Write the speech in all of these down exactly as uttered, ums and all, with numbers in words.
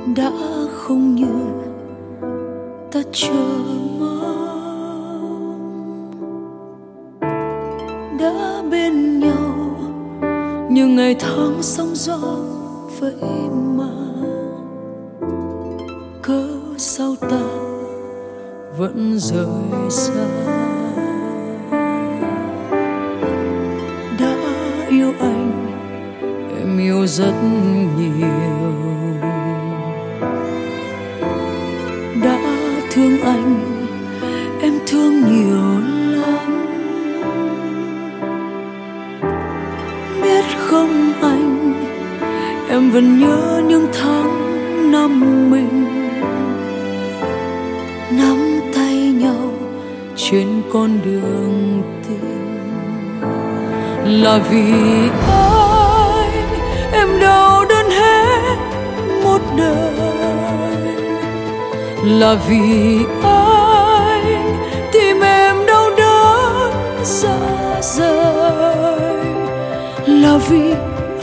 đã không như ta chờ mong, đã bên nhau nhưng ngày tháng sóng gió vậy mà cớ sao ta vẫn rời xa. Đã yêu anh em yêu rất nhiều, đã thương anh em thương nhiều lắm. Biết không anh, em vẫn nhớ những tháng năm mình nắm tay nhau trên con đường tình. Là vì anh em đau đớn hết một đời, là vì anh tim em đau đớn ra rời, là vì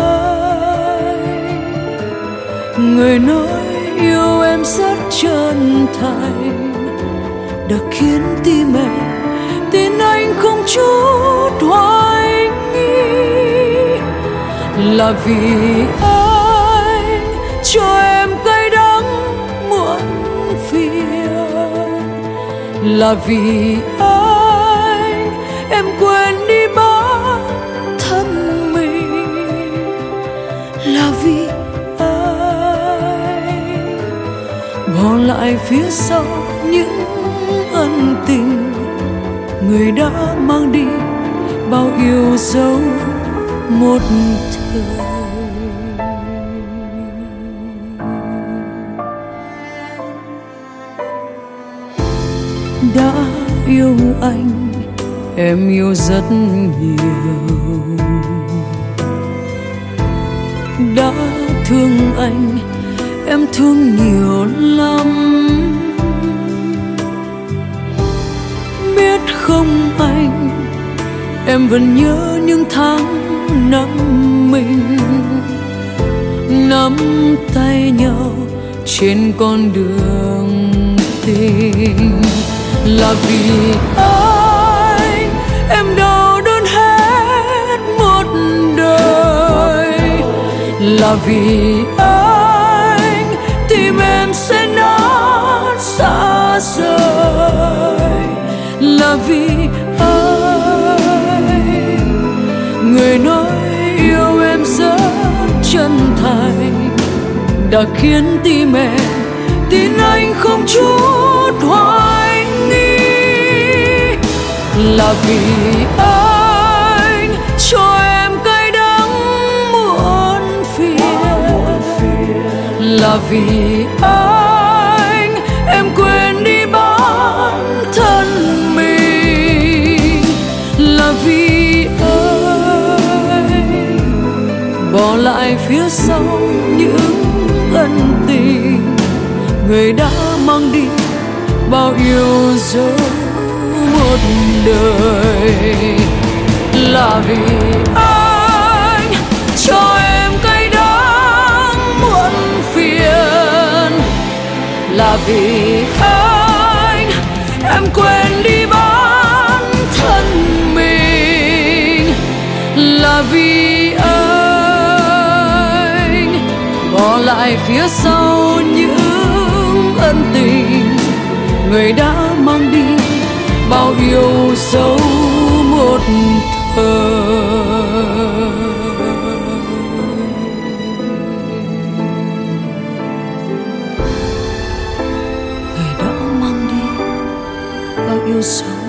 anh người nói yêu em rất chân thành đã khiến tim em tin anh không chút hoài nghi. Là vì anh cho em cay đắng muộn phiền, là vì anh em quên đi bản thân mình, là vì anh bỏ lại phía sau những ân tình người đã mang đi bao yêu dấu một thời. Đã yêu anh em yêu rất nhiều, đã thương anh em thương nhiều lắm. Biết không anh, em vẫn nhớ những tháng năm mình nắm tay nhau trên con đường tình. Là vì anh em đau đớn hết một đời, là vì anh tim em sẽ nát xa rời, là vì anh người nói yêu em rất chân thành đã khiến tim em tin anh không chút hoài nghi. Là vì anh cho em cay đắng muộn phiền, là vì anh em quên đi bản thân mình, là vì anh bỏ lại phía sau những ân tình người đã mang đi bao yêu dấu một đời. Là vì anh cho em cay đắng muộn phiền, là vì anh em quên đi bản thân mình, là vì anh bỏ lại phía sau những ân tình người đã mang đi bao yêu dấu một thời. Người đã mang đi bao yêu dấu